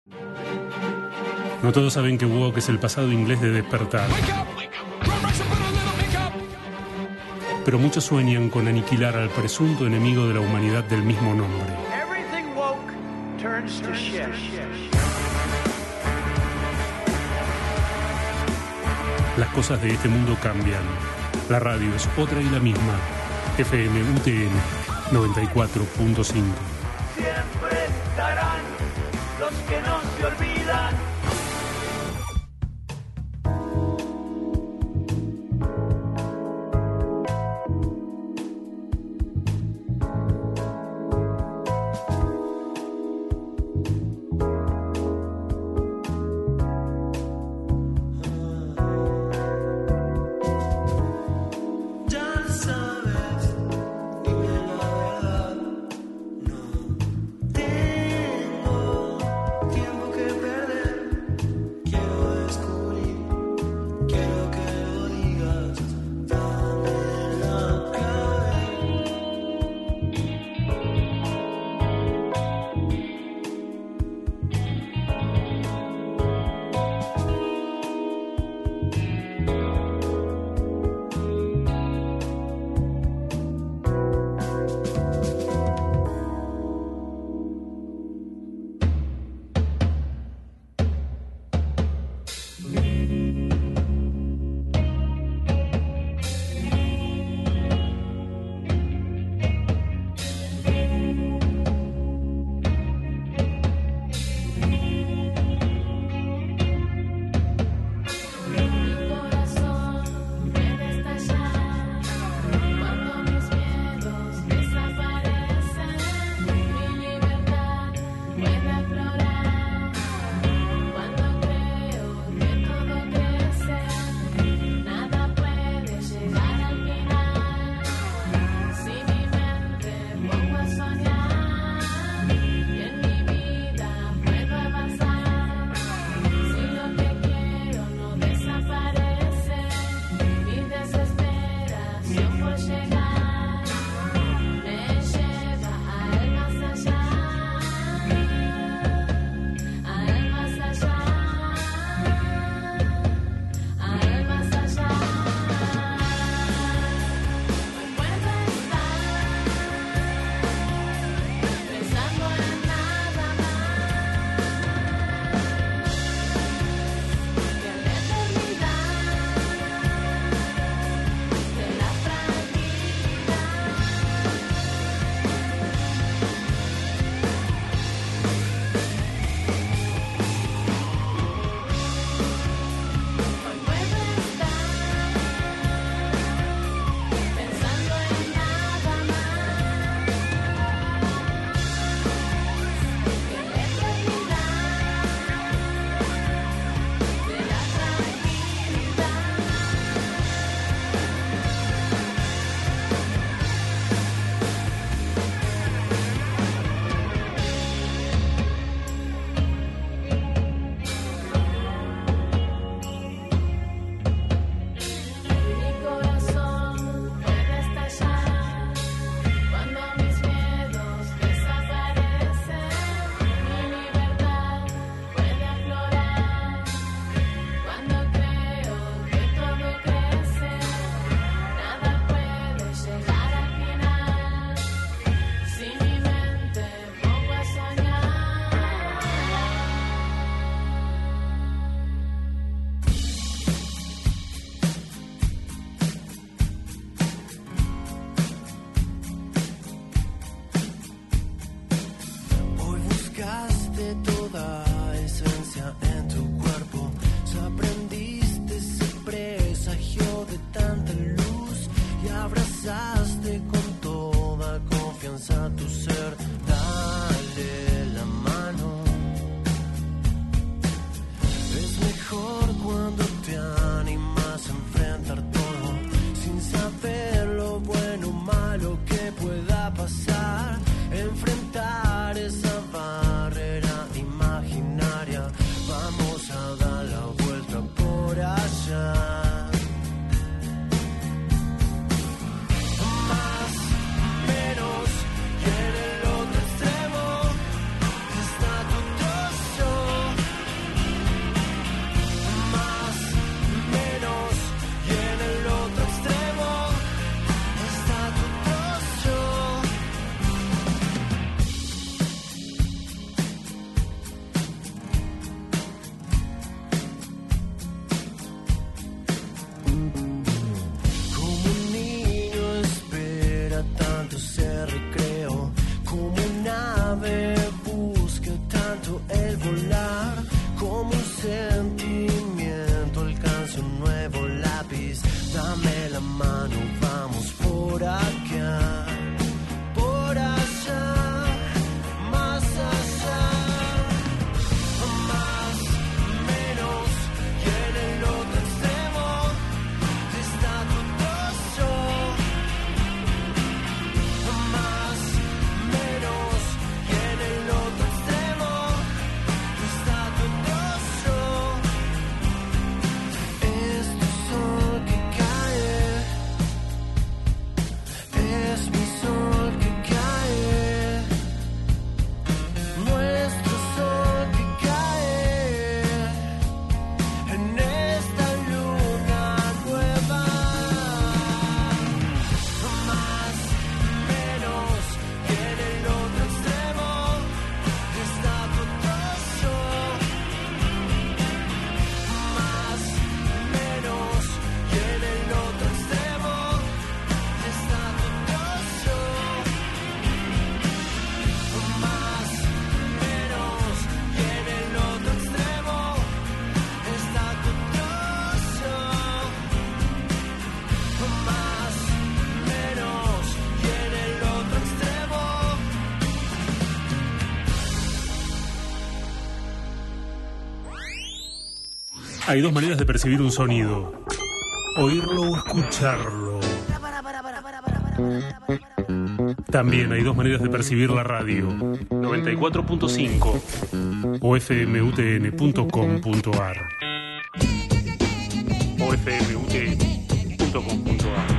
No todos saben que woke es el pasado inglés de despertar. Pero muchos sueñan con aniquilar al presunto enemigo de la humanidad del mismo nombre. Las cosas de este mundo cambian. La radio es otra y la misma. FM UTN 94.5. Siempre estarán los que no se olvidan. Tiempo que perder. el volar como un sentimiento, alcance un nuevo lápiz, dame la mano, vamos por acá, por allá, más allá, más, menos, y en el otro extremo está todo yo, más, menos, y en el otro extremo está todo yo. Es tu sol que cae, es mi sol que cae, nuestro sol que cae en esta luna nueva. Más, menos, y en el otro extremo está todo yo. Más, menos, y en el otro extremo está todo yo. Más, menos, y en el otro extremo está todo yo. Más, menos, y en el otro extremo. Hay dos maneras de percibir un sonido: oírlo o escucharlo. También hay dos maneras de percibir la radio: 94.5 o fmutn.com.ar. o fmutn.com.ar.